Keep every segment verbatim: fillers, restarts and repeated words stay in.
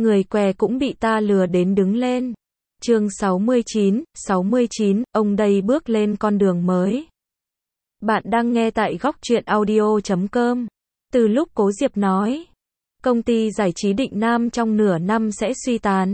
Người què cũng bị ta lừa đến đứng lên. Chương sáu mươi chín, sáu mươi chín, ông đây bước lên con đường mới. Bạn đang nghe tại góc truyện audio chấm com. Từ lúc Cố Diệp nói, công ty giải trí Định Nam trong nửa năm sẽ suy tàn.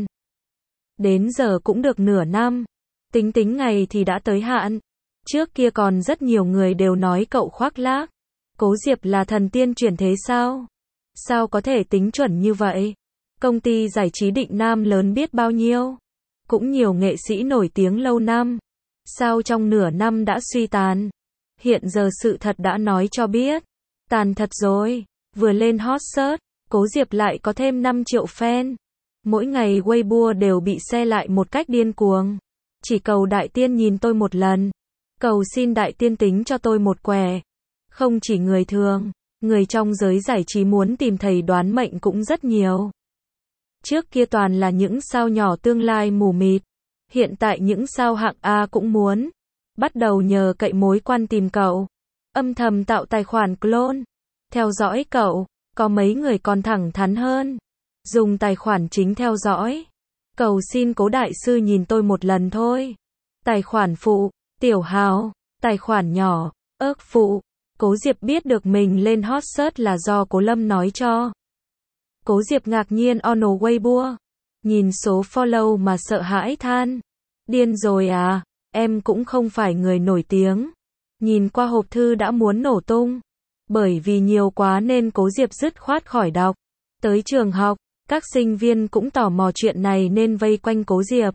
Đến giờ cũng được nửa năm. Tính tính ngày thì đã tới hạn. Trước kia còn rất nhiều người đều nói cậu khoác lác. Cố Diệp là thần tiên chuyển thế sao? Sao có thể tính chuẩn như vậy? Công ty giải trí Định Nam lớn biết bao nhiêu. Cũng nhiều nghệ sĩ nổi tiếng lâu năm. Sao trong nửa năm đã suy tàn? Hiện giờ sự thật đã nói cho biết. Tàn thật rồi. Vừa lên hot search, Cố Diệp lại có thêm năm triệu fan. Mỗi ngày Weibo đều bị share lại một cách điên cuồng. Chỉ cầu đại tiên nhìn tôi một lần. Cầu xin đại tiên tính cho tôi một quẻ. Không chỉ người thường, người trong giới giải trí muốn tìm thầy đoán mệnh cũng rất nhiều. Trước kia toàn là những sao nhỏ tương lai mù mịt. Hiện tại những sao hạng A cũng muốn. Bắt đầu nhờ cậy mối quan tìm cậu. Âm thầm tạo tài khoản clone. Theo dõi cậu, có mấy người còn thẳng thắn hơn. Dùng tài khoản chính theo dõi. Cầu xin Cố đại sư nhìn tôi một lần thôi. Tài khoản phụ, tiểu hào, tài khoản nhỏ, ớt phụ. Cố Diệp biết được mình lên hot search là do Cố Lâm nói cho. Cố Diệp ngạc nhiên on Weibo. Nhìn số follow mà sợ hãi than. Điên rồi à, em cũng không phải người nổi tiếng. Nhìn qua hộp thư đã muốn nổ tung. Bởi vì nhiều quá nên Cố Diệp dứt khoát khỏi đọc. Tới trường học, các sinh viên cũng tò mò chuyện này nên vây quanh Cố Diệp.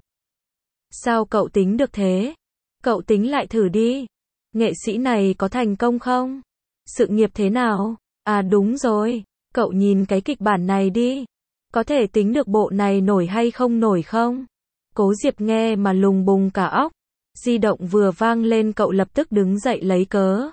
Sao cậu tính được thế? Cậu tính lại thử đi. Nghệ sĩ này có thành công không? Sự nghiệp thế nào? À đúng rồi, cậu nhìn cái kịch bản này đi. Có thể tính được bộ này nổi hay không nổi không? Cố Diệp nghe mà lùng bùng cả óc. Di động vừa vang lên cậu lập tức đứng dậy lấy cớ.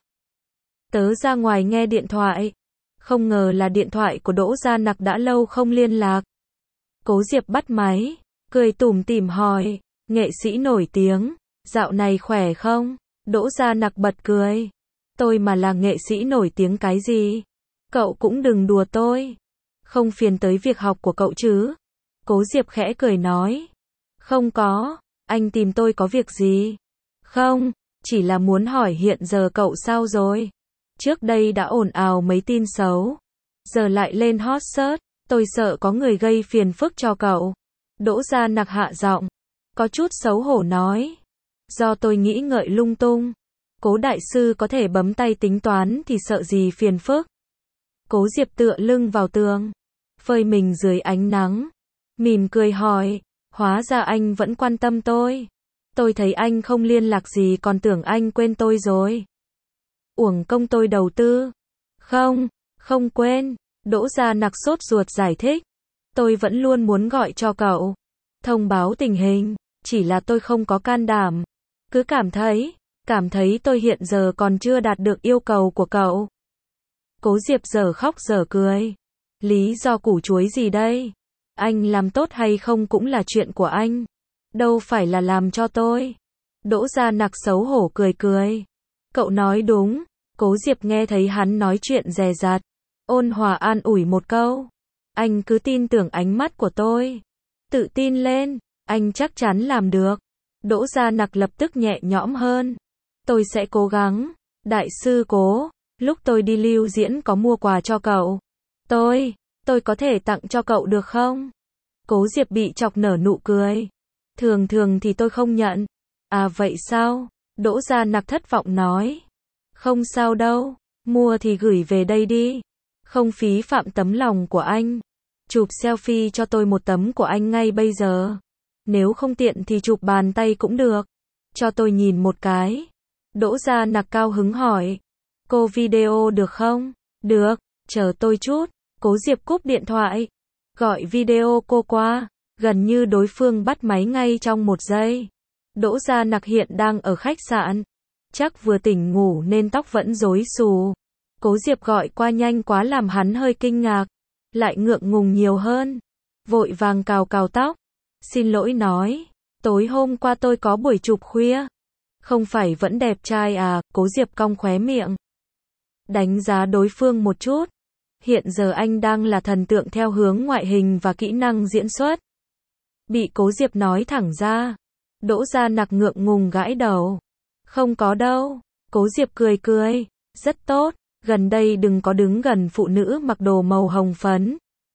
Tớ ra ngoài nghe điện thoại. Không ngờ là điện thoại của Đỗ Gia Nặc đã lâu không liên lạc. Cố Diệp bắt máy, cười tủm tỉm hỏi, nghệ sĩ nổi tiếng, dạo này khỏe không? Đỗ Gia Nặc bật cười. Tôi mà là nghệ sĩ nổi tiếng cái gì? Cậu cũng đừng đùa tôi. Không phiền tới việc học của cậu chứ? Cố Diệp khẽ cười nói. Không có, anh tìm tôi có việc gì? Không, chỉ là muốn hỏi hiện giờ cậu sao rồi? Trước đây đã ồn ào mấy tin xấu. Giờ lại lên hot search, tôi sợ có người gây phiền phức cho cậu. Đỗ Gia Nặc hạ giọng. Có chút xấu hổ nói. Do tôi nghĩ ngợi lung tung. Cố đại sư có thể bấm tay tính toán thì sợ gì phiền phức. Cố Diệp tựa lưng vào tường. Phơi mình dưới ánh nắng. Mỉm cười hỏi. Hóa ra anh vẫn quan tâm tôi. Tôi thấy anh không liên lạc gì còn tưởng anh quên tôi rồi. Uổng công tôi đầu tư. Không, không quên. Đỗ Gia Nặc sốt ruột giải thích. Tôi vẫn luôn muốn gọi cho cậu. Thông báo tình hình. Chỉ là tôi không có can đảm. Cứ cảm thấy, cảm thấy tôi hiện giờ còn chưa đạt được yêu cầu của cậu. Cố Diệp giờ khóc giờ cười. Lý do củ chuối gì đây? Anh làm tốt hay không cũng là chuyện của anh. Đâu phải là làm cho tôi. Đỗ Gia Nặc xấu hổ cười cười. Cậu nói đúng. Cố Diệp nghe thấy hắn nói chuyện dè dặt. Ôn hòa an ủi một câu. Anh cứ tin tưởng ánh mắt của tôi. Tự tin lên, anh chắc chắn làm được. Đỗ Gia Nặc lập tức nhẹ nhõm hơn. Tôi sẽ cố gắng. Đại sư Cố, lúc tôi đi lưu diễn có mua quà cho cậu. Tôi, tôi có thể tặng cho cậu được không? Cố Diệp bị chọc nở nụ cười. Thường thường thì tôi không nhận. À vậy sao? Đỗ Gia Nặc thất vọng nói. Không sao đâu, mua thì gửi về đây đi. Không phí phạm tấm lòng của anh. Chụp selfie cho tôi một tấm của anh ngay bây giờ. Nếu không tiện thì chụp bàn tay cũng được. Cho tôi nhìn một cái. Đỗ Gia Nặc cao hứng hỏi. Cô video được không? Được, chờ tôi chút. Cố Diệp cúp điện thoại. Gọi video cô qua. Gần như đối phương bắt máy ngay trong một giây. Đỗ Gia Nặc hiện đang ở khách sạn. Chắc vừa tỉnh ngủ nên tóc vẫn rối xù. Cố Diệp gọi qua nhanh quá làm hắn hơi kinh ngạc. Lại ngượng ngùng nhiều hơn. Vội vàng cào cào tóc. Xin lỗi nói. Tối hôm qua tôi có buổi chụp khuya. Không phải vẫn đẹp trai à? Cố Diệp cong khóe miệng. Đánh giá đối phương một chút. Hiện giờ anh đang là thần tượng theo hướng ngoại hình và kỹ năng diễn xuất. Bị Cố Diệp nói thẳng ra. Đỗ Gia Nặc ngượng ngùng gãi đầu. Không có đâu. Cố Diệp cười cười. Rất tốt. Gần đây đừng có đứng gần phụ nữ mặc đồ màu hồng phấn.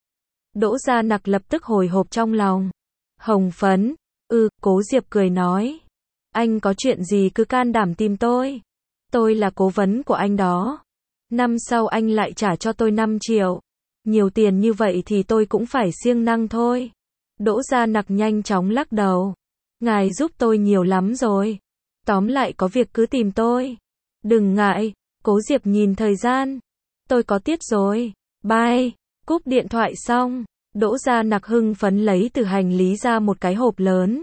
Đỗ Gia Nặc lập tức hồi hộp trong lòng. Hồng phấn. Ừ, Cố Diệp cười nói. Anh có chuyện gì cứ can đảm tìm tôi. Tôi là cố vấn của anh đó. Năm sau anh lại trả cho tôi năm triệu. Nhiều tiền như vậy thì tôi cũng phải siêng năng thôi. Đỗ Gia Nặc nhanh chóng lắc đầu. Ngài giúp tôi nhiều lắm rồi. Tóm lại có việc cứ tìm tôi. Đừng ngại. Cố Diệp nhìn thời gian. Tôi có tiết rồi. Bye. Cúp điện thoại xong. Đỗ Gia Nặc hưng phấn lấy từ hành lý ra một cái hộp lớn.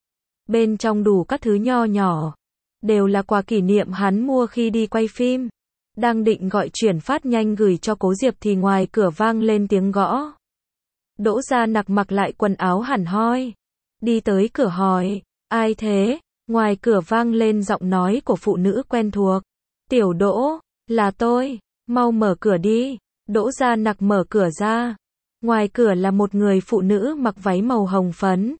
Bên trong đủ các thứ nho nhỏ. Đều là quà kỷ niệm hắn mua khi đi quay phim. Đang định gọi chuyển phát nhanh gửi cho Cố Diệp thì ngoài cửa vang lên tiếng gõ. Đỗ Gia Nặc mặc lại quần áo hẳn hoi. Đi tới cửa hỏi. Ai thế? Ngoài cửa vang lên giọng nói của phụ nữ quen thuộc. Tiểu Đỗ, là tôi. Mau mở cửa đi. Đỗ Gia Nặc mở cửa ra. Ngoài cửa là một người phụ nữ mặc váy màu hồng phấn.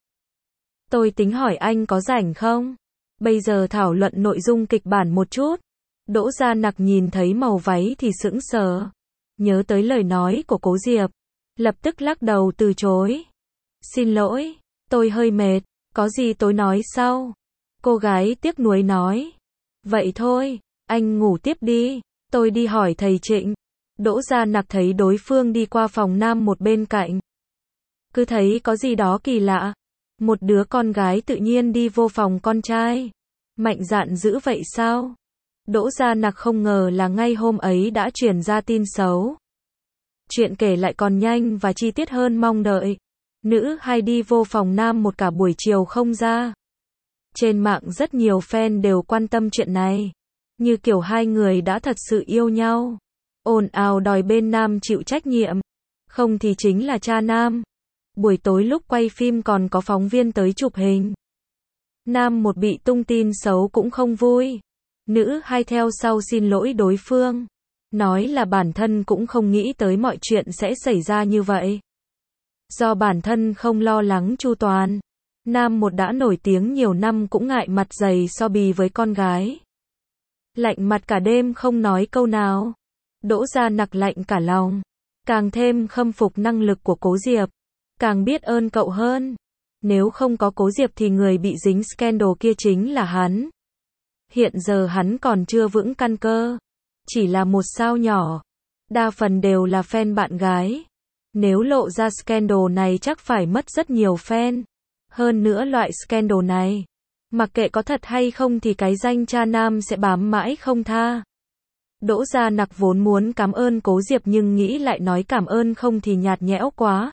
Tôi tính hỏi anh có rảnh không? Bây giờ thảo luận nội dung kịch bản một chút. Đỗ Gia Nặc nhìn thấy màu váy thì sững sờ. Nhớ tới lời nói của Cố Diệp. Lập tức lắc đầu từ chối. Xin lỗi, tôi hơi mệt, có gì tối nói sau. Cô gái tiếc nuối nói. Vậy thôi, anh ngủ tiếp đi, tôi đi hỏi thầy Trịnh. Đỗ Gia Nặc thấy đối phương đi qua phòng nam một bên cạnh. Cứ thấy có gì đó kỳ lạ. Một đứa con gái tự nhiên đi vô phòng con trai. Mạnh dạn dữ vậy sao? Đỗ Gia Nặc không ngờ là ngay hôm ấy đã truyền ra tin xấu. Chuyện kể lại còn nhanh và chi tiết hơn mong đợi. Nữ hay đi vô phòng nam một cả buổi chiều không ra. Trên mạng rất nhiều fan đều quan tâm chuyện này. Như kiểu hai người đã thật sự yêu nhau. Ồn ào đòi bên nam chịu trách nhiệm. Không thì chính là cha nam. Buổi tối lúc quay phim còn có phóng viên tới chụp hình. Nam một bị tung tin xấu cũng không vui. Nữ hay theo sau xin lỗi đối phương. Nói là bản thân cũng không nghĩ tới mọi chuyện sẽ xảy ra như vậy. Do bản thân không lo lắng chu toàn. Nam một đã nổi tiếng nhiều năm cũng ngại mặt dày so bì với con gái. Lạnh mặt cả đêm không nói câu nào. Đỗ Gia Nặc lạnh cả lòng. Càng thêm khâm phục năng lực của Cố Diệp. Càng biết ơn cậu hơn. Nếu không có Cố Diệp thì người bị dính scandal kia chính là hắn. Hiện giờ hắn còn chưa vững căn cơ. Chỉ là một sao nhỏ. Đa phần đều là fan bạn gái. Nếu lộ ra scandal này chắc phải mất rất nhiều fan. Hơn nữa loại scandal này. Mặc kệ có thật hay không thì cái danh cha nam sẽ bám mãi không tha. Đỗ Gia Nặc vốn muốn cảm ơn Cố Diệp nhưng nghĩ lại nói cảm ơn không thì nhạt nhẽo quá.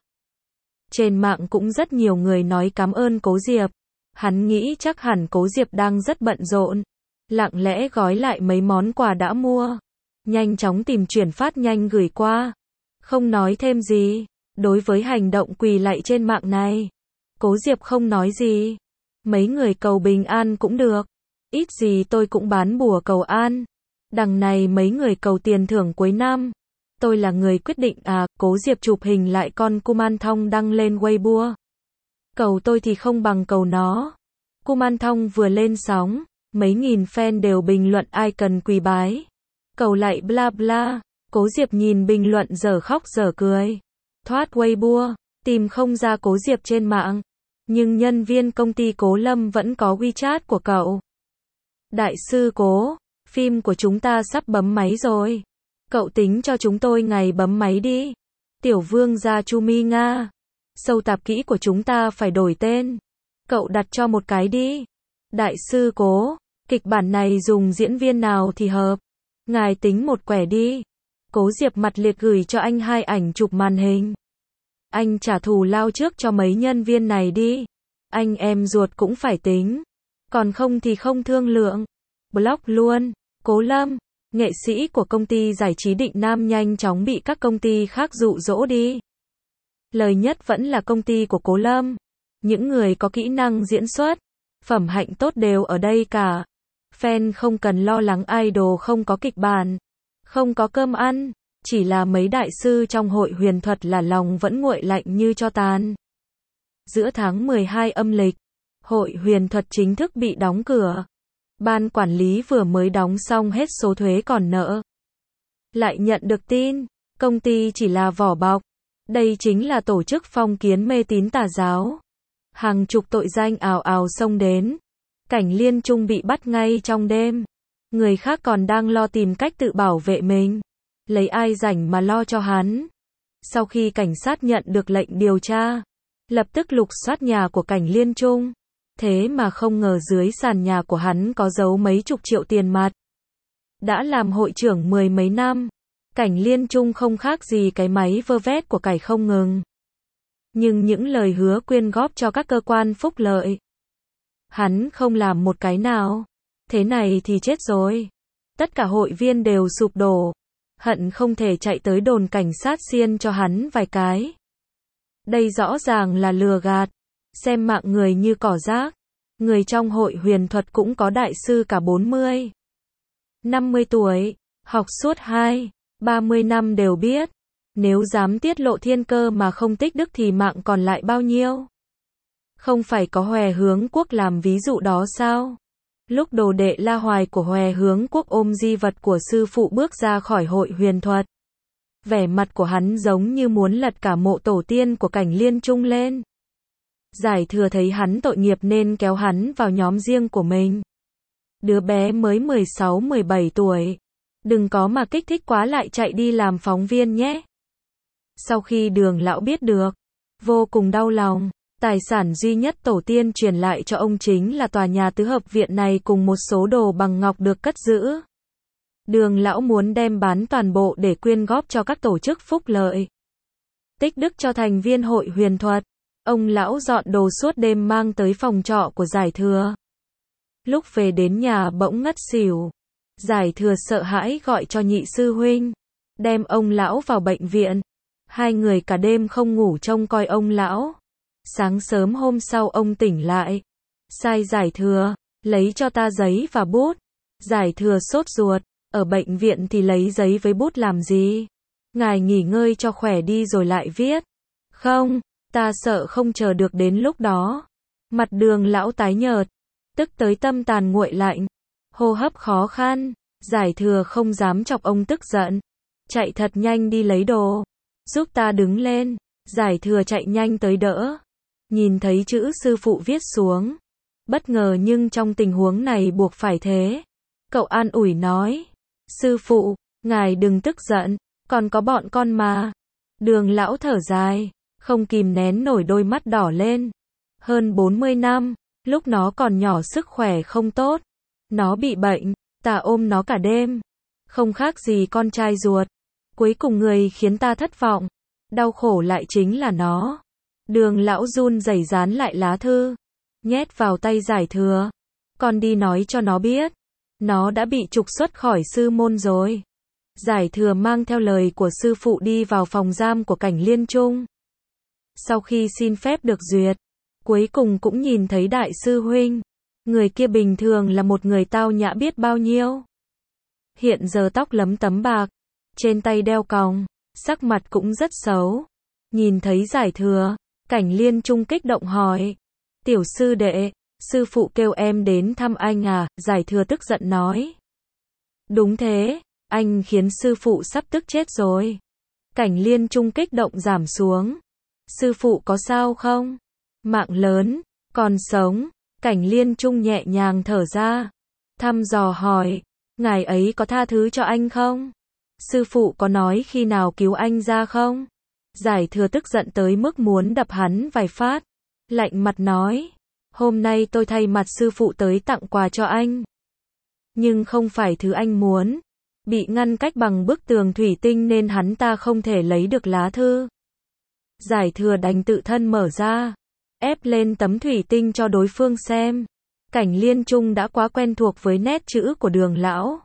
Trên mạng cũng rất nhiều người nói cảm ơn Cố Diệp. Hắn nghĩ chắc hẳn Cố Diệp đang rất bận rộn. Lặng lẽ gói lại mấy món quà đã mua. Nhanh chóng tìm chuyển phát nhanh gửi qua. Không nói thêm gì. Đối với hành động quỳ lạy trên mạng này. Cố Diệp không nói gì. Mấy người cầu bình an cũng được. Ít gì tôi cũng bán bùa cầu an. Đằng này mấy người cầu tiền thưởng cuối năm. Tôi là người quyết định à, Cố Diệp chụp hình lại con Kuman Thong đăng lên Weibo. Cầu tôi thì không bằng cầu nó. Kuman Thong vừa lên sóng, mấy nghìn fan đều bình luận ai cần quỳ bái. Cầu lại bla bla. Cố Diệp nhìn bình luận dở khóc dở cười. Thoát Weibo, tìm không ra Cố Diệp trên mạng. Nhưng nhân viên công ty Cố Lâm vẫn có WeChat của cậu. Đại sư Cố, phim của chúng ta sắp bấm máy rồi. Cậu tính cho chúng tôi ngày bấm máy đi. Tiểu vương gia Chumi Nga. Sâu tạp kỹ của chúng ta phải đổi tên. Cậu đặt cho một cái đi. Đại sư Cố, kịch bản này dùng diễn viên nào thì hợp. Ngài tính một quẻ đi. Cố Diệp mặt liệt gửi cho anh hai ảnh chụp màn hình. Anh trả thù lao trước cho mấy nhân viên này đi. Anh em ruột cũng phải tính. Còn không thì không thương lượng. Block luôn. Cố Lâm, nghệ sĩ của công ty giải trí Định Nam nhanh chóng bị các công ty khác dụ dỗ đi. Lời nhất vẫn là công ty của Cố Lâm. Những người có kỹ năng diễn xuất, phẩm hạnh tốt đều ở đây cả. Fan không cần lo lắng idol không có kịch bản, không có cơm ăn. chỉ là mấy đại sư trong hội huyền thuật là lòng vẫn nguội lạnh như tro tàn. Giữa tháng mười hai âm lịch, hội huyền thuật chính thức bị đóng cửa. Ban quản lý vừa mới đóng xong hết số thuế còn nợ. Lại nhận được tin, công ty chỉ là vỏ bọc. Đây chính là tổ chức phong kiến mê tín tà giáo. Hàng chục tội danh ào ào xông đến. Cảnh Liên Trung bị bắt ngay trong đêm. Người khác còn đang lo tìm cách tự bảo vệ mình. Lấy ai rảnh mà lo cho hắn. Sau khi cảnh sát nhận được lệnh điều tra, lập tức lục soát nhà của Cảnh Liên Trung. Thế mà không ngờ dưới sàn nhà của hắn có giấu mấy chục triệu tiền mặt. Đã làm hội trưởng mười mấy năm, Cảnh Liên Trung không khác gì cái máy vơ vét của cải không ngừng. Nhưng những lời hứa quyên góp cho các cơ quan phúc lợi, hắn không làm một cái nào. Thế này thì chết rồi. Tất cả hội viên đều sụp đổ. Hận không thể chạy tới đồn cảnh sát xiên cho hắn vài cái. Đây rõ ràng là lừa gạt. Xem mạng người như cỏ rác. Người trong hội huyền thuật cũng có đại sư cả bốn mươi, năm mươi tuổi. Học suốt hai, ba mươi năm đều biết. Nếu dám tiết lộ thiên cơ mà không tích đức thì mạng còn lại bao nhiêu? Không phải có Hòe Hướng Quốc làm ví dụ đó sao? Lúc đồ đệ La Hoài của Hòe Hướng Quốc ôm di vật của sư phụ bước ra khỏi hội huyền thuật, vẻ mặt của hắn giống như muốn lật cả mộ tổ tiên của Cảnh Liên Trung lên. Giải Thừa thấy hắn tội nghiệp nên kéo hắn vào nhóm riêng của mình. Đứa bé mới mười sáu mười bảy tuổi. Đừng có mà kích thích quá lại chạy đi làm phóng viên nhé. Sau khi Đường lão biết được, vô cùng đau lòng. Tài sản duy nhất tổ tiên truyền lại cho ông chính là tòa nhà tứ hợp viện này cùng một số đồ bằng ngọc được cất giữ. Đường lão muốn đem bán toàn bộ để quyên góp cho các tổ chức phúc lợi. Tích đức cho thành viên hội huyền thuật. Ông lão dọn đồ suốt đêm mang tới phòng trọ của Giải Thừa. Lúc về đến nhà bỗng ngất xỉu. Giải Thừa sợ hãi gọi cho nhị sư huynh, đem ông lão vào bệnh viện. Hai người cả đêm không ngủ trông coi ông lão. Sáng sớm hôm sau ông tỉnh lại. Sai Giải Thừa, lấy cho ta giấy và bút. Giải Thừa sốt ruột, ở bệnh viện thì lấy giấy với bút làm gì? Ngài nghỉ ngơi cho khỏe đi rồi lại viết. Không, ta sợ không chờ được đến lúc đó. Mặt Đường lão tái nhợt, tức tới tâm tàn nguội lạnh, hô hấp khó khăn. Giải Thừa không dám chọc ông tức giận, chạy thật nhanh đi lấy đồ. Giúp ta đứng lên. Giải Thừa chạy nhanh tới đỡ. Nhìn thấy chữ sư phụ viết xuống, bất ngờ nhưng trong tình huống này buộc phải thế. Cậu an ủi nói, sư phụ, ngài đừng tức giận, còn có bọn con mà. Đường lão thở dài, không kìm nén nổi đôi mắt đỏ lên. Hơn bốn mươi năm, lúc nó còn nhỏ sức khỏe không tốt. Nó bị bệnh, ta ôm nó cả đêm. Không khác gì con trai ruột. Cuối cùng người khiến ta thất vọng, đau khổ lại chính là nó. Đường lão run rẩy dán lại lá thư, nhét vào tay Giải Thừa. Con đi nói cho nó biết, nó đã bị trục xuất khỏi sư môn rồi. Giải Thừa mang theo lời của sư phụ đi vào phòng giam của Cảnh Liên Trung. Sau khi xin phép được duyệt, cuối cùng cũng nhìn thấy đại sư huynh. Người kia bình thường là một người tao nhã biết bao nhiêu. Hiện giờ tóc lấm tấm bạc, trên tay đeo còng, sắc mặt cũng rất xấu. Nhìn thấy Giải Thừa, Cảnh Liên Trung kích động hỏi, tiểu sư đệ, sư phụ kêu em đến thăm anh à? Giải Thừa tức giận nói, đúng thế, anh khiến sư phụ sắp tức chết rồi. Cảnh Liên Trung kích động giảm xuống, sư phụ có sao không? Mạng lớn, còn sống. Cảnh Liên Trung nhẹ nhàng thở ra, thăm dò hỏi, ngài ấy có tha thứ cho anh không? Sư phụ có nói khi nào cứu anh ra không? Giải Thừa tức giận tới mức muốn đập hắn vài phát, lạnh mặt nói, hôm nay tôi thay mặt sư phụ tới tặng quà cho anh. Nhưng không phải thứ anh muốn. Bị ngăn cách bằng bức tường thủy tinh nên hắn ta không thể lấy được lá thư. Giải Thừa đành tự thân mở ra, ép lên tấm thủy tinh cho đối phương xem. Cảnh Liên Trung đã quá quen thuộc với nét chữ của Đường lão.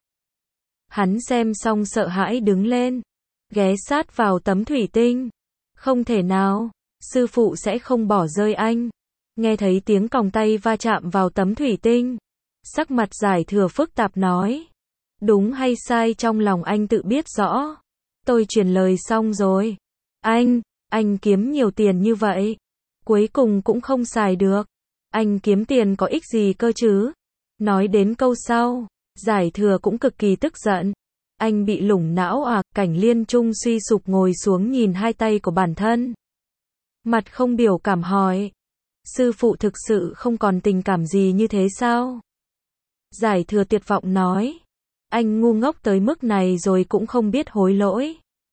Hắn xem xong sợ hãi đứng lên, ghé sát vào tấm thủy tinh. Không thể nào, sư phụ sẽ không bỏ rơi anh. Nghe thấy tiếng còng tay va chạm vào tấm thủy tinh, sắc mặt Giải Thừa phức tạp nói, đúng hay sai trong lòng anh tự biết rõ. Tôi truyền lời xong rồi. Anh, anh kiếm nhiều tiền như vậy. Cuối cùng cũng không xài được. Anh kiếm tiền có ích gì cơ chứ? Nói đến câu sau, Giải Thừa cũng cực kỳ tức giận. Anh bị lủng não à? Cảnh Liên Trung suy sụp ngồi xuống nhìn hai tay của bản thân. Mặt không biểu cảm hỏi. Sư phụ thực sự không còn tình cảm gì như thế sao? Giải Thừa tuyệt vọng nói. Anh ngu ngốc tới mức này rồi cũng không biết hối lỗi.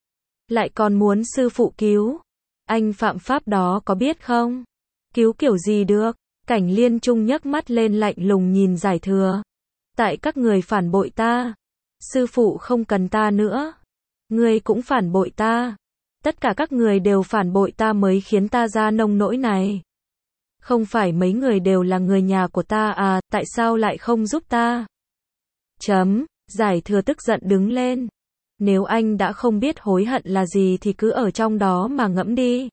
Lại còn muốn sư phụ cứu. Anh phạm pháp đó có biết không? Cứu kiểu gì được? Cảnh Liên Trung nhấc mắt lên lạnh lùng nhìn Giải Thừa. Tại các người phản bội ta. Sư phụ không cần ta nữa. Ngươi cũng phản bội ta. Tất cả các người đều phản bội ta mới khiến ta ra nông nỗi này. Không phải mấy người đều là người nhà của ta à, tại sao lại không giúp ta? Chấm, Giải Thừa tức giận đứng lên. Nếu anh đã không biết hối hận là gì thì cứ ở trong đó mà ngẫm đi.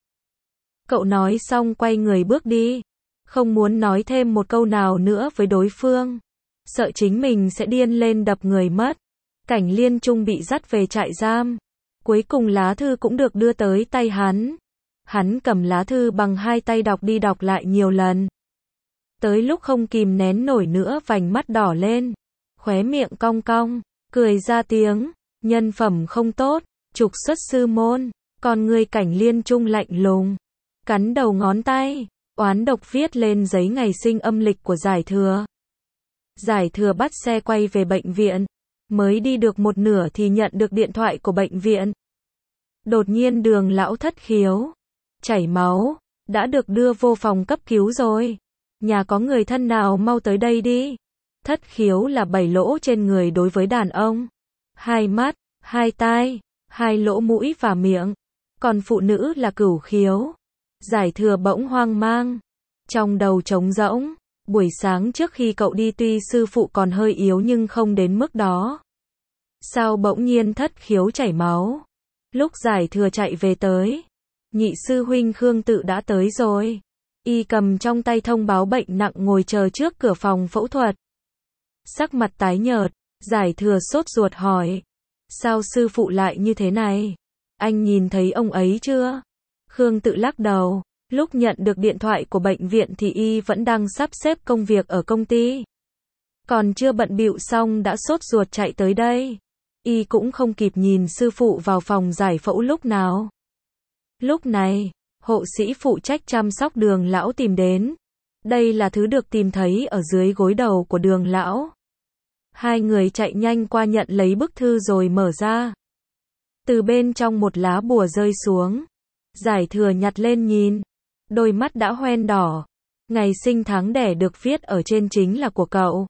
Cậu nói xong quay người bước đi. Không muốn nói thêm một câu nào nữa với đối phương. Sợ chính mình sẽ điên lên đập người mất. Cảnh Liên Trung bị dắt về trại giam. Cuối cùng lá thư cũng được đưa tới tay hắn. Hắn cầm lá thư bằng hai tay đọc đi đọc lại nhiều lần. Tới lúc không kìm nén nổi nữa vành mắt đỏ lên. Khóe miệng cong cong, cười ra tiếng. Nhân phẩm không tốt, trục xuất sư môn. Còn người Cảnh Liên Trung lạnh lùng. Cắn đầu ngón tay, oán độc viết lên giấy ngày sinh âm lịch của Giải Thừa. Giải Thừa bắt xe quay về bệnh viện. Mới đi được một nửa thì nhận được điện thoại của bệnh viện. Đột nhiên Đường lão thất khiếu. Chảy máu. Đã được đưa vô phòng cấp cứu rồi. Nhà có người thân nào mau tới đây đi. Thất khiếu là bảy lỗ trên người đối với đàn ông. Hai mắt, hai tai, hai lỗ mũi và miệng. Còn phụ nữ là cửu khiếu. Giải Thừa bỗng hoang mang. Trong đầu trống rỗng. Buổi sáng trước khi cậu đi tuy sư phụ còn hơi yếu nhưng không đến mức đó. Sao bỗng nhiên thất khiếu chảy máu? Lúc Giải Thừa chạy về tới, nhị sư huynh Khương Tự đã tới rồi. Y cầm trong tay thông báo bệnh nặng ngồi chờ trước cửa phòng phẫu thuật. Sắc mặt tái nhợt, Giải Thừa sốt ruột hỏi. Sao sư phụ lại như thế này? Anh nhìn thấy ông ấy chưa? Khương Tự lắc đầu. Lúc nhận được điện thoại của bệnh viện thì y vẫn đang sắp xếp công việc ở công ty. Còn chưa bận bịu xong đã sốt ruột chạy tới đây. Y cũng không kịp nhìn sư phụ vào phòng giải phẫu lúc nào. Lúc này, hộ sĩ phụ trách chăm sóc Đường lão tìm đến. Đây là thứ được tìm thấy ở dưới gối đầu của Đường lão. Hai người chạy nhanh qua nhận lấy bức thư rồi mở ra. Từ bên trong một lá bùa rơi xuống. Giải Thừa nhặt lên nhìn. Đôi mắt đã hoen đỏ. Ngày sinh tháng đẻ được viết ở trên chính là của cậu.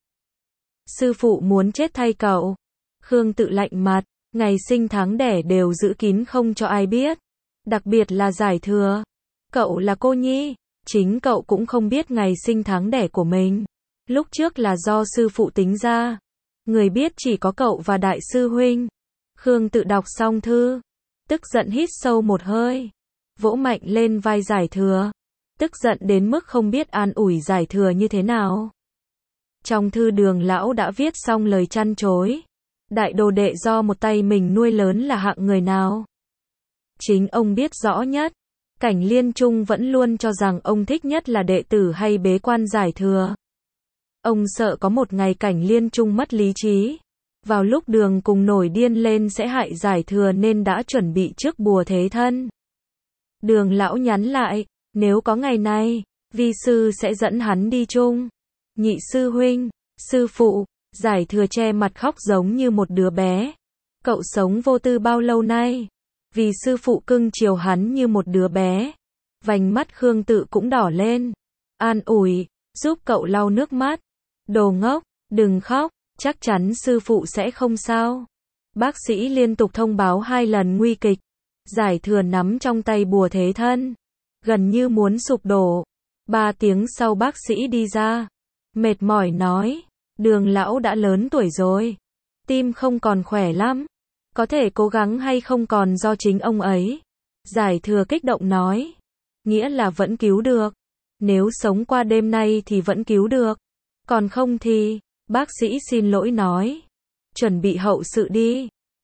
Sư phụ muốn chết thay cậu. Khương Tự lạnh mặt. Ngày sinh tháng đẻ đều giữ kín không cho ai biết. Đặc biệt là Giải Thừa. Cậu là cô nhi. Chính cậu cũng không biết ngày sinh tháng đẻ của mình. Lúc trước là do sư phụ tính ra. Người biết chỉ có cậu và đại sư huynh. Khương Tự đọc xong thư. Tức giận hít sâu một hơi. Vỗ mạnh lên vai Giải Thừa. Tức giận đến mức không biết an ủi Giải Thừa như thế nào. Trong thư Đường lão đã viết xong lời trăn trối. Đại đồ đệ do một tay mình nuôi lớn là hạng người nào? Chính ông biết rõ nhất. Cảnh Liên Trung vẫn luôn cho rằng ông thích nhất là đệ tử hay bế quan Giải Thừa. Ông sợ có một ngày Cảnh Liên Trung mất lý trí. Vào lúc Đường cùng nổi điên lên sẽ hại Giải Thừa nên đã chuẩn bị trước bùa thế thân. Đường lão nhắn lại, nếu có ngày này, vi sư sẽ dẫn hắn đi chung. Nhị sư huynh, sư phụ, Giải Thừa che mặt khóc giống như một đứa bé. Cậu sống vô tư bao lâu nay? Vì sư phụ cưng chiều hắn như một đứa bé. Vành mắt Khương Tự cũng đỏ lên. An ủi, giúp cậu lau nước mắt. Đồ ngốc, đừng khóc, chắc chắn sư phụ sẽ không sao. Bác sĩ liên tục thông báo hai lần nguy kịch. Giải Thừa nắm trong tay bùa thế thân. Gần như muốn sụp đổ. Ba tiếng sau bác sĩ đi ra. Mệt mỏi nói. Đường lão đã lớn tuổi rồi. Tim không còn khỏe lắm. Có thể cố gắng hay không còn do chính ông ấy. Giải Thừa kích động nói. Nghĩa là vẫn cứu được. Nếu sống qua đêm nay thì vẫn cứu được. Còn không thì, bác sĩ xin lỗi nói. Chuẩn bị hậu sự đi.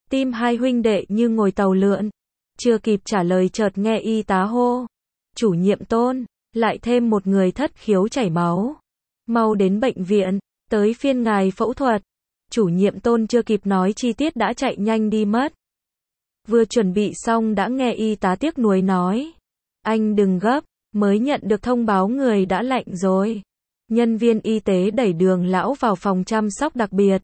Tim hai huynh đệ như ngồi tàu lượn. Chưa kịp trả lời chợt nghe y tá hô. Chủ nhiệm Tôn, lại thêm một người thất khiếu chảy máu. Mau đến bệnh viện, tới phiên ngài phẫu thuật. Chủ nhiệm Tôn chưa kịp nói chi tiết đã chạy nhanh đi mất. Vừa chuẩn bị xong đã nghe y tá tiếc nuối nói. Anh đừng gấp, mới nhận được thông báo người đã lạnh rồi. Nhân viên y tế đẩy Đường lão vào phòng chăm sóc đặc biệt.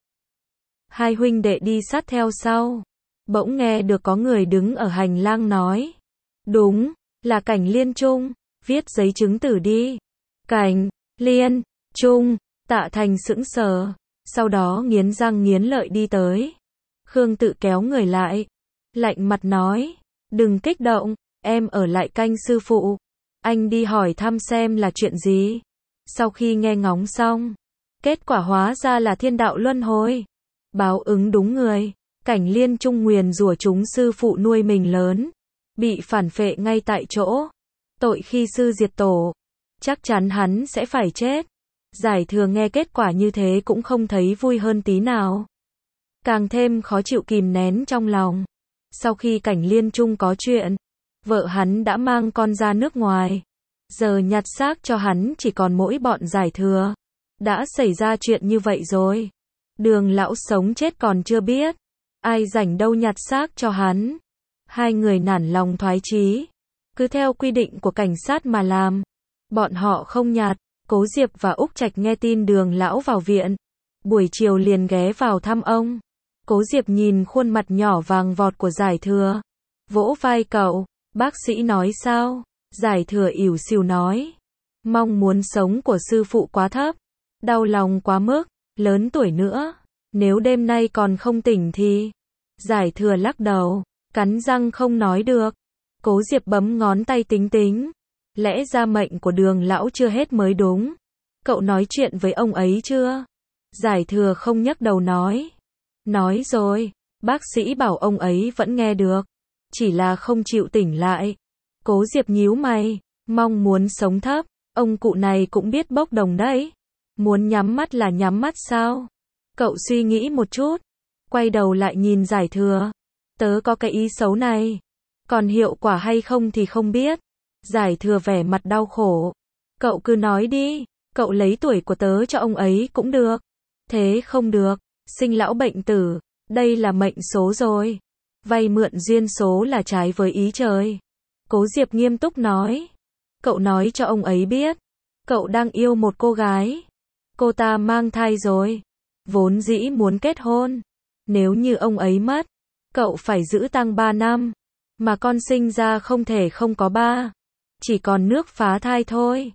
Hai huynh đệ đi sát theo sau. Bỗng nghe được có người đứng ở hành lang nói. Đúng, là Cảnh Liên Trung, viết giấy chứng tử đi. Cảnh, Liên, Trung, Tạ Thành sững sờ, sau đó nghiến răng nghiến lợi đi tới. Khương Tự kéo người lại, lạnh mặt nói, đừng kích động, em ở lại canh sư phụ. Anh đi hỏi thăm xem là chuyện gì. Sau khi nghe ngóng xong, kết quả hóa ra là thiên đạo luân hồi. Báo ứng đúng người. Cảnh Liên Trung nguyền rủa chúng sư phụ nuôi mình lớn, bị phản phệ ngay tại chỗ. Tội khi sư diệt tổ, chắc chắn hắn sẽ phải chết. Giải Thừa nghe kết quả như thế cũng không thấy vui hơn tí nào. Càng thêm khó chịu kìm nén trong lòng. Sau khi Cảnh Liên Trung có chuyện, vợ hắn đã mang con ra nước ngoài. Giờ nhặt xác cho hắn chỉ còn mỗi bọn Giải Thừa. Đã xảy ra chuyện như vậy rồi. Đường lão sống chết còn chưa biết. Ai rảnh đâu nhặt xác cho hắn. Hai người nản lòng thoái chí. Cứ theo quy định của cảnh sát mà làm. Bọn họ không nhặt. Cố Diệp và Úc Trạch nghe tin Đường lão vào viện. Buổi chiều liền ghé vào thăm ông. Cố Diệp nhìn khuôn mặt nhỏ vàng vọt của Giải Thừa. Vỗ vai cậu. Bác sĩ nói sao? Giải Thừa ỉu xìu nói. Mong muốn sống của sư phụ quá thấp. Đau lòng quá mức. Lớn tuổi nữa. Nếu đêm nay còn không tỉnh thì... Giải Thừa lắc đầu. Cắn răng không nói được. Cố Diệp bấm ngón tay tính tính. Lẽ ra mệnh của Đường lão chưa hết mới đúng. Cậu nói chuyện với ông ấy chưa? Giải Thừa không nhấc đầu nói. Nói rồi. Bác sĩ bảo ông ấy vẫn nghe được. Chỉ là không chịu tỉnh lại. Cố Diệp nhíu mày. Mong muốn sống thấp. Ông cụ này cũng biết bốc đồng đấy. Muốn nhắm mắt là nhắm mắt sao? Cậu suy nghĩ một chút. Quay đầu lại nhìn Giải Thừa. Tớ có cái ý xấu này. Còn hiệu quả hay không thì không biết. Giải Thừa vẻ mặt đau khổ. Cậu cứ nói đi. Cậu lấy tuổi của tớ cho ông ấy cũng được. Thế không được. Sinh lão bệnh tử. Đây là mệnh số rồi. Vay mượn duyên số là trái với ý trời. Cố Diệp nghiêm túc nói. Cậu nói cho ông ấy biết. Cậu đang yêu một cô gái. Cô ta mang thai rồi. Vốn dĩ muốn kết hôn. Nếu như ông ấy mất, cậu phải giữ tang ba năm. Mà con sinh ra không thể không có ba. Chỉ còn nước phá thai thôi.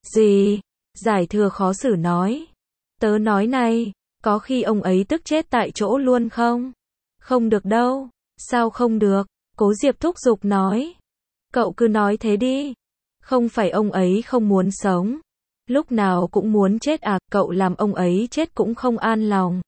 Gì? Giải Thừa khó xử nói. Tớ nói này, có khi ông ấy tức chết tại chỗ luôn không? Không được đâu. Sao không được? Cố Diệp thúc giục nói. Cậu cứ nói thế đi. Không phải ông ấy không muốn sống. Lúc nào cũng muốn chết à, cậu làm ông ấy chết cũng không an lòng.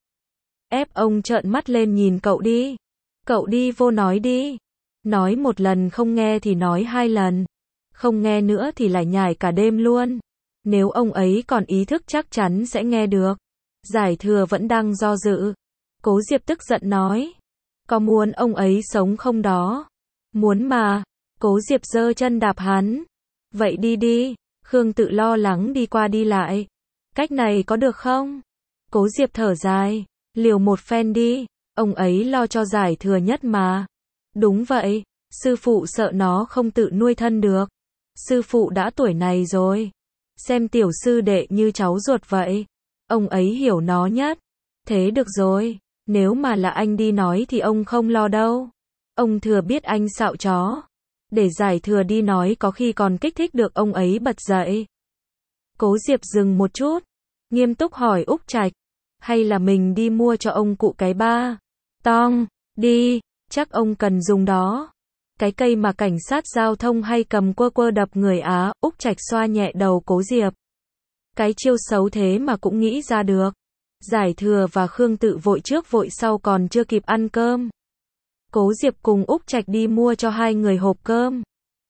Ép ông trợn mắt lên nhìn cậu đi. Cậu đi vô nói đi. Nói một lần không nghe thì nói hai lần. Không nghe nữa thì lại nhải cả đêm luôn. Nếu ông ấy còn ý thức chắc chắn sẽ nghe được. Giải Thừa vẫn đang do dự. Cố Diệp tức giận nói. Có muốn ông ấy sống không đó? Muốn mà. Cố Diệp giơ chân đạp hắn. Vậy đi đi. Khương Tự lo lắng đi qua đi lại. Cách này có được không? Cố Diệp thở dài. Liều một phen đi. Ông ấy lo cho Giải Thừa nhất mà. Đúng vậy. Sư phụ sợ nó không tự nuôi thân được. Sư phụ đã tuổi này rồi. Xem tiểu sư đệ như cháu ruột vậy. Ông ấy hiểu nó nhất. Thế được rồi. Nếu mà là anh đi nói thì ông không lo đâu. Ông Thừa biết anh xạo chó. Để Giải Thừa đi nói có khi còn kích thích được ông ấy bật dậy. Cố Diệp dừng một chút. Nghiêm túc hỏi Úc Trạch. Hay là mình đi mua cho ông cụ cái ba? Tong, đi, chắc ông cần dùng đó. Cái cây mà cảnh sát giao thông hay cầm quơ quơ đập người Á. Úc Trạch xoa nhẹ đầu Cố Diệp. Cái chiêu xấu thế mà cũng nghĩ ra được. Giải Thừa và Khương Tự vội trước vội sau còn chưa kịp ăn cơm. Cố Diệp cùng Úc Trạch đi mua cho hai người hộp cơm.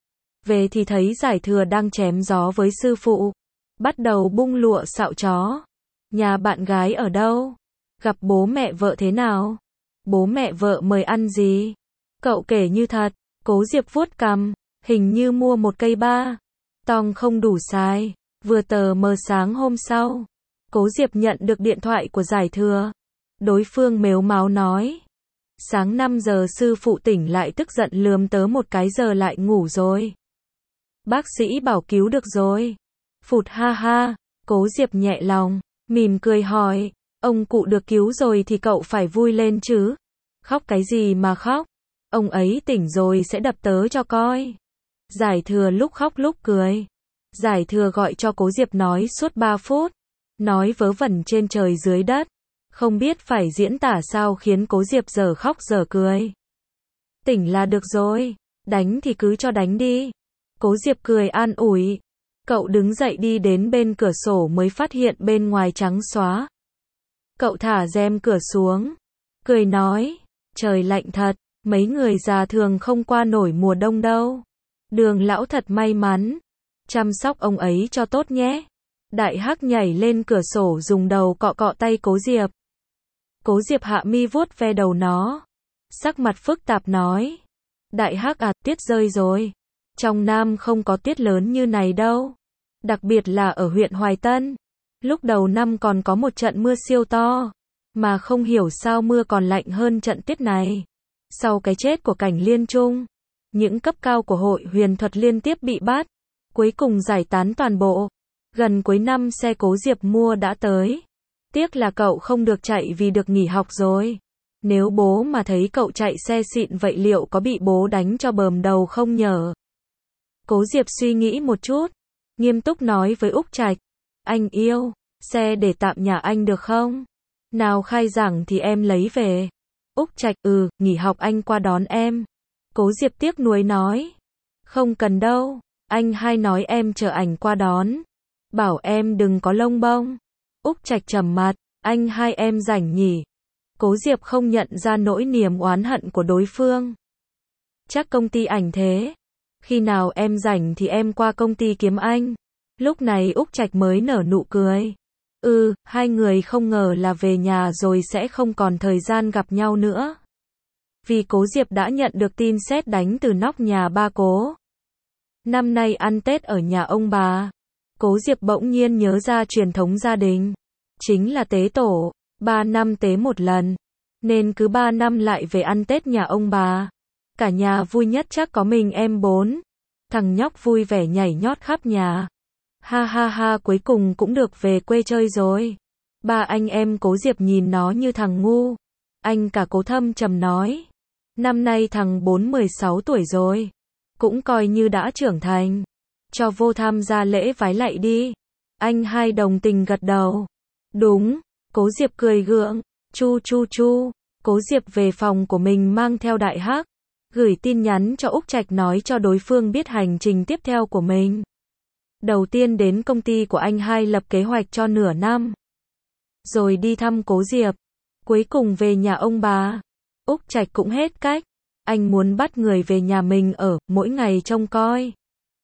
Về thì thấy Giải Thừa đang chém gió với sư phụ. Bắt đầu bung lụa xạo chó. Nhà bạn gái ở đâu? Gặp bố mẹ vợ thế nào? Bố mẹ vợ mời ăn gì? Cậu kể như thật. Cố Diệp vuốt cằm. Hình như mua một cây ba tong không đủ xài. Vừa tờ mờ sáng hôm sau, Cố Diệp nhận được điện thoại của Giải Thừa. Đối phương mếu máo nói. Sáng năm giờ sư phụ tỉnh lại tức giận lườm tớ một cái giờ lại ngủ rồi. Bác sĩ bảo cứu được rồi. Phụt ha ha. Cố Diệp nhẹ lòng, mỉm cười hỏi. Ông cụ được cứu rồi thì cậu phải vui lên chứ. Khóc cái gì mà khóc? Ông ấy tỉnh rồi sẽ đập tớ cho coi. Giải Thừa lúc khóc lúc cười. Giải Thừa gọi cho Cố Diệp nói suốt ba phút. Nói vớ vẩn trên trời dưới đất. Không biết phải diễn tả sao khiến Cố Diệp giờ khóc giờ cười. Tỉnh là được rồi. Đánh thì cứ cho đánh đi. Cố Diệp cười an ủi. Cậu đứng dậy đi đến bên cửa sổ mới phát hiện bên ngoài trắng xóa. Cậu thả rèm cửa xuống. Cười nói. Trời lạnh thật. Mấy người già thường không qua nổi mùa đông đâu. Đường lão thật may mắn. Chăm sóc ông ấy cho tốt nhé. Đại Hắc nhảy lên cửa sổ dùng đầu cọ cọ tay Cố Diệp. Cố Diệp hạ mi vuốt ve đầu nó. Sắc mặt phức tạp nói. Đại Hắc à, tuyết rơi rồi. Trong Nam không có tuyết lớn như này đâu. Đặc biệt là ở huyện Hoài Tân. Lúc đầu năm còn có một trận mưa siêu to. Mà không hiểu sao mưa còn lạnh hơn trận tuyết này. Sau cái chết của Cảnh Liên Trung, những cấp cao của hội huyền thuật liên tiếp bị bắt. Cuối cùng giải tán toàn bộ. Gần cuối năm xe Cố Diệp mua đã tới. Tiếc là cậu không được chạy vì được nghỉ học rồi. Nếu bố mà thấy cậu chạy xe xịn vậy liệu có bị bố đánh cho bờm đầu không nhở? Cố Diệp suy nghĩ một chút. Nghiêm túc nói với Úc Trạch. Anh yêu, xe để tạm nhà anh được không? Nào khai giảng thì em lấy về. Úc Trạch, ừ, nghỉ học anh qua đón em. Cố Diệp tiếc nuối nói. Không cần đâu, anh hai nói em chờ ảnh qua đón. Bảo em đừng có lông bông. Úc Trạch trầm mặt, anh hai em rảnh nhỉ? Cố Diệp không nhận ra nỗi niềm oán hận của đối phương. Chắc công ty ảnh thế. Khi nào em rảnh thì em qua công ty kiếm anh. Lúc này Úc Trạch mới nở nụ cười. Ừ, hai người không ngờ là về nhà rồi sẽ không còn thời gian gặp nhau nữa. Vì Cố Diệp đã nhận được tin sét đánh từ nóc nhà ba Cố. Năm nay ăn Tết ở nhà ông bà. Cố Diệp bỗng nhiên nhớ ra truyền thống gia đình. Chính là tế tổ, ba năm tế một lần. Nên cứ ba năm lại về ăn Tết nhà ông bà. Cả nhà vui nhất chắc có mình em bốn. Thằng nhóc vui vẻ nhảy nhót khắp nhà. Ha ha ha, cuối cùng cũng được về quê chơi rồi. Ba anh em Cố Diệp nhìn nó như thằng ngu. Anh cả Cố Thâm trầm nói. Năm nay thằng bốn mười sáu tuổi rồi. Cũng coi như đã trưởng thành. Cho vô tham gia lễ vái lạy đi. Anh hai đồng tình gật đầu. Đúng. Cố Diệp cười gượng. Chu chu chu. Cố Diệp về phòng của mình mang theo Đại Hắc. Gửi tin nhắn cho Úc Trạch nói cho đối phương biết hành trình tiếp theo của mình. Đầu tiên đến công ty của anh hai lập kế hoạch cho nửa năm. Rồi đi thăm Cố Diệp. Cuối cùng về nhà ông bà. Úc Trạch cũng hết cách. Anh muốn bắt người về nhà mình ở, mỗi ngày trông coi.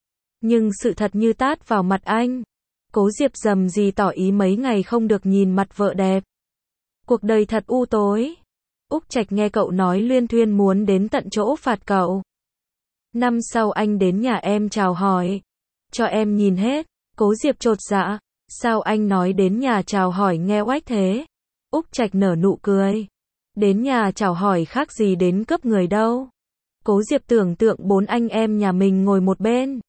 Nhưng sự thật như tát vào mặt anh. Cố Diệp dầm gì tỏ ý mấy ngày không được nhìn mặt vợ đẹp. Cuộc đời thật u tối. Úc Trạch nghe cậu nói luyên thuyên muốn đến tận chỗ phạt cậu. Năm sau anh đến nhà em chào hỏi. Cho em nhìn hết. Cố Diệp chột dạ. Sao anh nói đến nhà chào hỏi nghe oách thế? Úc Trạch nở nụ cười. Đến nhà chào hỏi khác gì đến cướp người đâu. Cố Diệp tưởng tượng bốn anh em nhà mình ngồi một bên.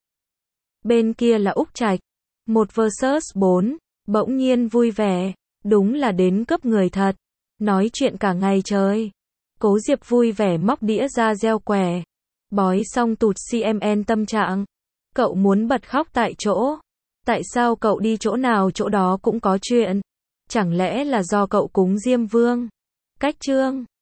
Bên kia là Úc Trạch. Một versus bốn. Bỗng nhiên vui vẻ. Đúng là đến cướp người thật. Nói chuyện cả ngày trời. Cố Diệp vui vẻ móc đĩa ra gieo quẻ. Bói xong tụt xê em en tâm trạng. Cậu muốn bật khóc tại chỗ. Tại sao cậu đi chỗ nào chỗ đó cũng có chuyện? Chẳng lẽ là do cậu cúng Diêm Vương? Cách chương